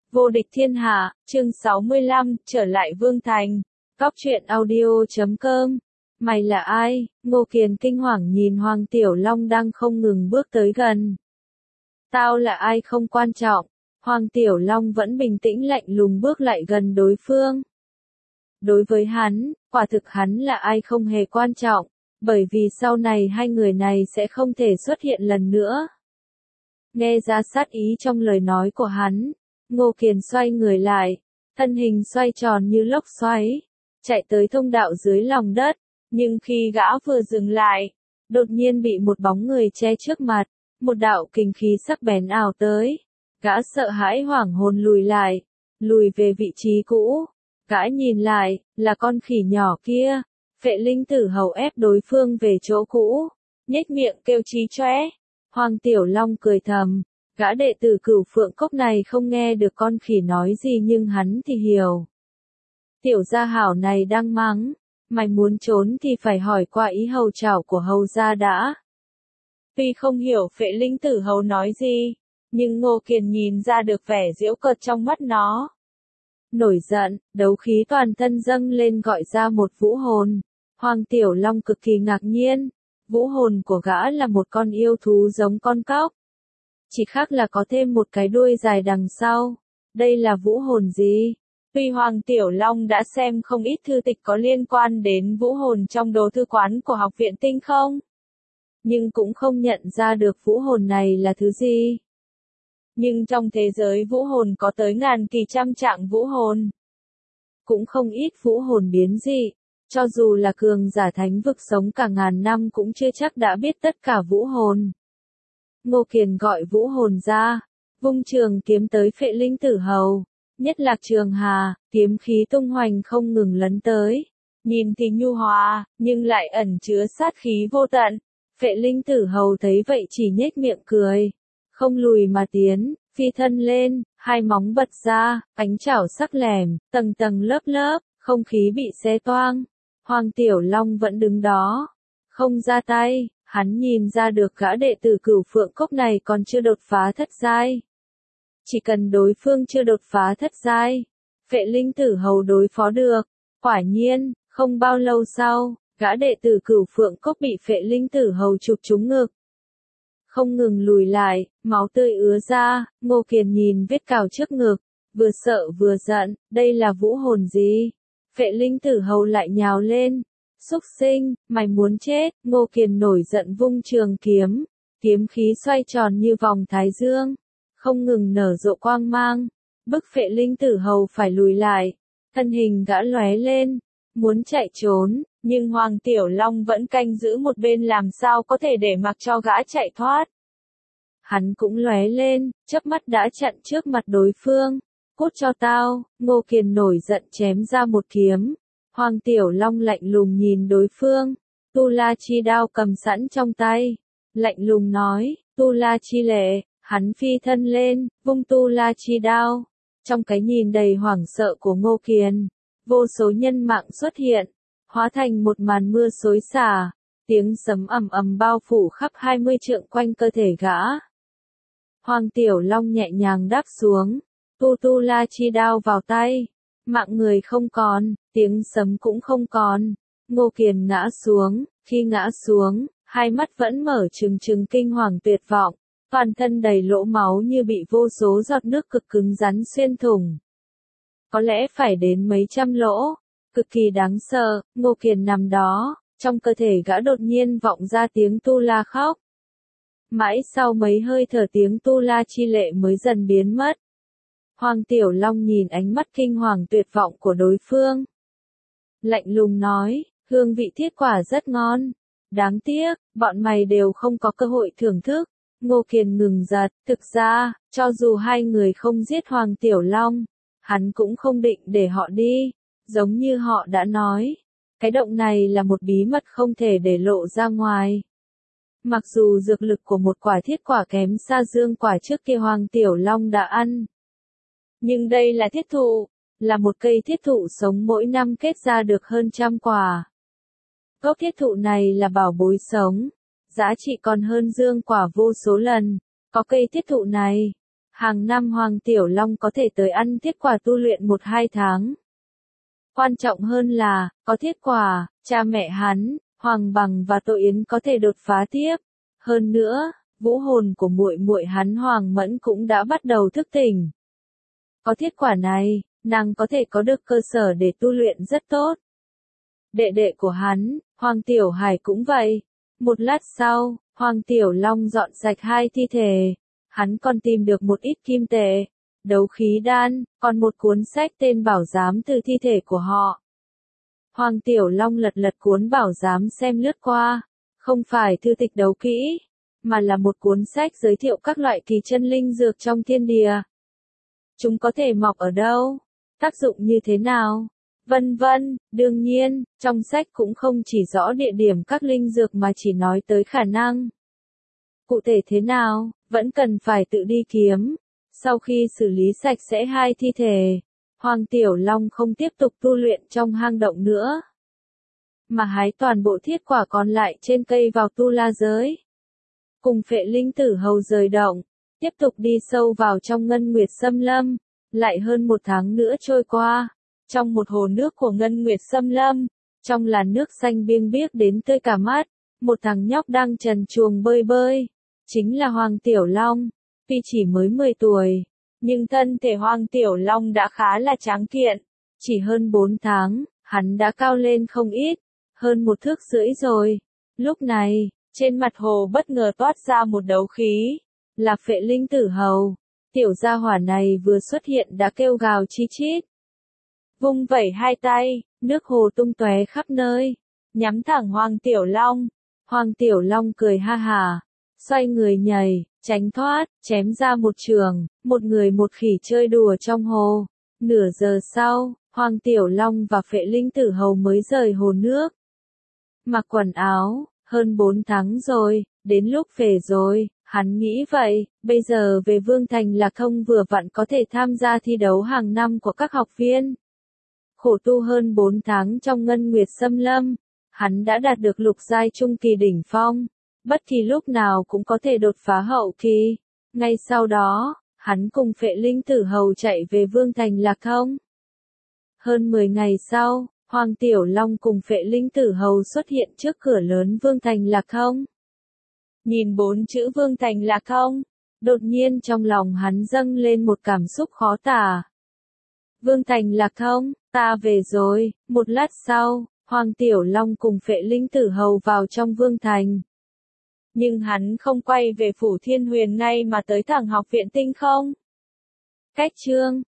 Vô địch thiên hạ, chương 65, trở lại Vương Thành. Góc truyện audio.com. Mày là ai? Ngô Kiền kinh hoàng nhìn Hoàng Tiểu Long đang không ngừng bước tới gần. Tao là ai không quan trọng. Hoàng Tiểu Long vẫn bình tĩnh lạnh lùng bước lại gần đối phương. Đối với hắn, quả thực hắn là ai không hề quan trọng, bởi vì sau này hai người này sẽ không thể xuất hiện lần nữa. Nghe ra sát ý trong lời nói của hắn, Ngô Kiền xoay người lại, thân hình xoay tròn như lốc xoáy, chạy tới thông đạo dưới lòng đất, nhưng khi gã vừa dừng lại, đột nhiên bị một bóng người che trước mặt, một đạo kình khí sắc bén ảo tới. Gã sợ hãi hoảng hồn lùi về vị trí cũ. Gã nhìn lại, là con khỉ nhỏ kia. Phệ Linh Tử Hầu ép đối phương về chỗ cũ, nhếch miệng kêu chí chóe. Hoàng Tiểu Long cười thầm, gã đệ tử Cửu Phượng Cốc này không nghe được con khỉ nói gì nhưng hắn thì hiểu. Tiểu gia hảo này đang mắng, mày muốn trốn thì phải hỏi qua ý hầu trảo của hầu gia đã. Tuy không hiểu Phệ Linh Tử Hầu nói gì, nhưng Ngô Kiền nhìn ra được vẻ giễu cợt trong mắt nó. Nổi giận, đấu khí toàn thân dâng lên gọi ra một vũ hồn. Hoàng Tiểu Long cực kỳ ngạc nhiên, vũ hồn của gã là một con yêu thú giống con cóc. Chỉ khác là có thêm một cái đuôi dài đằng sau. Đây là vũ hồn gì? Tuy Hoàng Tiểu Long đã xem không ít thư tịch có liên quan đến vũ hồn trong đồ thư quán của Học viện Tinh Không, nhưng cũng không nhận ra được vũ hồn này là thứ gì. Nhưng trong thế giới vũ hồn có tới ngàn kỳ trăm trạng vũ hồn. Cũng không ít vũ hồn biến dị, cho dù là cường giả thánh vực sống cả ngàn năm cũng chưa chắc đã biết tất cả vũ hồn. Ngô Kiền gọi vũ hồn ra, vung trường kiếm tới Phệ Linh Tử Hầu, nhất lạc trường hà, kiếm khí tung hoành không ngừng lấn tới. Nhìn thì nhu hòa, nhưng lại ẩn chứa sát khí vô tận. Phệ Linh Tử Hầu thấy vậy chỉ nhếch miệng cười, không lùi mà tiến, phi thân lên, hai móng bật ra, ánh chảo sắc lẻm, tầng tầng lớp lớp, không khí bị xé toang. Hoàng Tiểu Long vẫn đứng đó, không ra tay, hắn nhìn ra được gã đệ tử Cửu Phượng Cốc này còn chưa đột phá thất giai. Chỉ cần đối phương chưa đột phá thất giai, Phệ Linh Tử Hầu đối phó được. Quả nhiên, không bao lâu sau, gã đệ tử Cửu Phượng Cốc bị Phệ Linh Tử Hầu chụp trúng ngực. Không ngừng lùi lại, máu tươi ứa ra. Ngô Kiền nhìn vết cào trước ngực, vừa sợ vừa giận, đây là vũ hồn gì? Phệ Linh Tử Hầu lại nhào lên. Xúc sinh, mày muốn chết. Ngô Kiền nổi giận vung trường kiếm, kiếm khí xoay tròn như vòng thái dương, không ngừng nở rộ quang mang, bức Phệ Linh Tử Hầu phải lùi lại. Thân hình gã lóe lên, muốn chạy trốn, nhưng Hoàng Tiểu Long vẫn canh giữ một bên làm sao có thể để mặc cho gã chạy thoát. Hắn cũng lóe lên, chớp mắt đã chặn trước mặt đối phương. Cút cho tao. Ngô Kiền nổi giận chém ra một kiếm. Hoàng Tiểu Long lạnh lùng nhìn đối phương, Tu La Chi đao cầm sẵn trong tay, lạnh lùng nói, Tu La Chi lệ. Hắn phi thân lên, vung Tu La Chi đao. Trong cái nhìn đầy hoảng sợ của Ngô Kiền, vô số nhân mạng xuất hiện, hóa thành một màn mưa xối xả, tiếng sấm ầm ầm bao phủ khắp 20 trượng quanh cơ thể gã. Hoàng Tiểu Long nhẹ nhàng đáp xuống, Tu La Chi đao vào tay, mạng người không còn, tiếng sấm cũng không còn. Ngô Kiền ngã xuống, khi ngã xuống, hai mắt vẫn mở trừng trừng kinh hoàng tuyệt vọng, toàn thân đầy lỗ máu như bị vô số giọt nước cực cứng rắn xuyên thủng. Có lẽ phải đến mấy trăm lỗ, cực kỳ đáng sợ. Ngô Kiền nằm đó, trong cơ thể gã đột nhiên vọng ra tiếng Tu La khóc. Mãi sau mấy hơi thở tiếng Tu La Chi lệ mới dần biến mất. Hoàng Tiểu Long nhìn ánh mắt kinh hoàng tuyệt vọng của đối phương, lạnh lùng nói, hương vị thiết quả rất ngon. Đáng tiếc, bọn mày đều không có cơ hội thưởng thức. Ngô Kiền ngừng giật, thực ra, cho dù hai người không giết Hoàng Tiểu Long, hắn cũng không định để họ đi. Giống như họ đã nói, cái động này là một bí mật không thể để lộ ra ngoài. Mặc dù dược lực của một quả thiết quả kém xa dương quả trước kia Hoàng Tiểu Long đã ăn, nhưng đây là thiết thụ, là một cây thiết thụ sống mỗi năm kết ra được hơn trăm quả. Gốc thiết thụ này là bảo bối sống, giá trị còn hơn dương quả vô số lần. Có cây thiết thụ này, Hàng năm Hoàng Tiểu Long có thể tới ăn thiết quả tu luyện 1-2 tháng. Quan trọng hơn là, có thiết quả, cha mẹ hắn, Hoàng Bằng và Tô Yến có thể đột phá tiếp. Hơn nữa, vũ hồn của muội muội hắn Hoàng Mẫn cũng đã bắt đầu thức tỉnh. Có thiết quả này, nàng có thể có được cơ sở để tu luyện rất tốt. Đệ đệ của hắn, Hoàng Tiểu Hải cũng vậy. Một lát sau, Hoàng Tiểu Long dọn sạch 2 thi thể. Hắn còn tìm được một ít kim tệ, đấu khí đan, còn một cuốn sách tên bảo giám từ thi thể của họ. Hoàng Tiểu Long lật lật cuốn bảo giám xem lướt qua, không phải thư tịch đấu kỹ, mà là một cuốn sách giới thiệu các loại kỳ chân linh dược trong thiên địa. Chúng có thể mọc ở đâu, tác dụng như thế nào, vân vân. Đương nhiên, trong sách cũng không chỉ rõ địa điểm các linh dược mà chỉ nói tới khả năng. Cụ thể thế nào, vẫn cần phải tự đi kiếm. Sau khi xử lý sạch sẽ 2 thi thể, Hoàng Tiểu Long không tiếp tục tu luyện trong hang động nữa, mà hái toàn bộ thiết quả còn lại trên cây vào tu la giới. Cùng Phệ Linh Tử Hầu rời động, tiếp tục đi sâu vào trong Ngân Nguyệt Xâm Lâm. Lại hơn 1 tháng nữa trôi qua, trong một hồ nước của Ngân Nguyệt Xâm Lâm, trong làn nước xanh biêng biếc đến tươi cả mắt, một thằng nhóc đang trần truồng bơi bơi, chính là Hoàng Tiểu Long. Tuy chỉ mới 10 tuổi, nhưng thân thể Hoàng Tiểu Long đã khá là tráng kiện. Chỉ hơn 4 tháng, hắn đã cao lên không ít, hơn 1,5 thước rồi. Lúc này, trên mặt hồ bất ngờ toát ra một đấu khí, là Phệ Linh Tử Hầu. Tiểu gia hỏa này vừa xuất hiện đã kêu gào chi chít. Vung vẩy 2 tay, nước hồ tung tóe khắp nơi, nhắm thẳng Hoàng Tiểu Long. Hoàng Tiểu Long cười ha hả, xoay người nhảy, tránh thoát, chém ra một trường, một người một khỉ chơi đùa trong hồ. Nửa giờ sau, Hoàng Tiểu Long và Phệ Linh Tử Hầu mới rời hồ nước. Mặc quần áo, hơn 4 tháng rồi, đến lúc về rồi, hắn nghĩ vậy, bây giờ về Vương Thành Lạc Thông vừa vặn có thể tham gia thi đấu hàng năm của các học viên. Khổ tu hơn 4 tháng trong Ngân Nguyệt Xâm Lâm, hắn đã đạt được lục giai trung kỳ đỉnh phong, bất kỳ lúc nào cũng có thể đột phá hậu kỳ. Ngay sau đó, hắn cùng Phệ Linh Tử Hầu chạy về Vương Thành Lạc Thông. Hơn 10 ngày sau, Hoàng Tiểu Long cùng Phệ Linh Tử Hầu xuất hiện trước cửa lớn Vương Thành Lạc Thông. Nhìn 4 chữ Vương Thành Lạc Thông, đột nhiên trong lòng hắn dâng lên một cảm xúc khó tả. Vương Thành Lạc Thông, ta về rồi. Một lát sau, Hoàng Tiểu Long cùng Phệ Linh Tử Hầu vào trong Vương Thành. Nhưng hắn không quay về Phủ Thiên Huyền ngay mà tới thẳng Học viện Tinh Không. Cách chương